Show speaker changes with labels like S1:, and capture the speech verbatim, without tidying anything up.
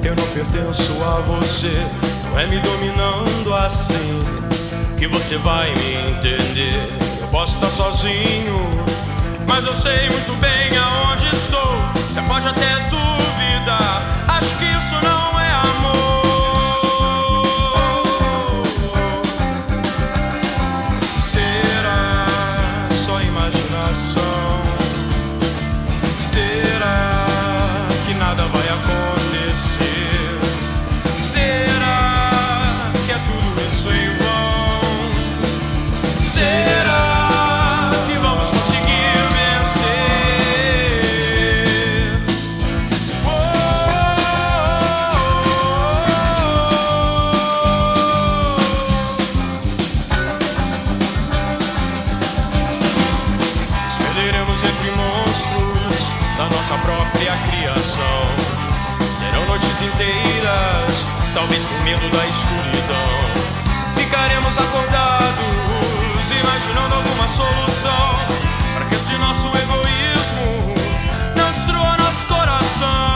S1: eu não pertenço a você. Não é me dominando assim que você vai me entender. Eu posso estar sozinho, mas eu sei muito bem aonde estou. Você pode até duvidar, acho que isso não é amor. Inteiras, talvez por medo da escuridão. Ficaremos acordados, imaginando alguma solução para que esse nosso egoísmo não destrua nosso coração.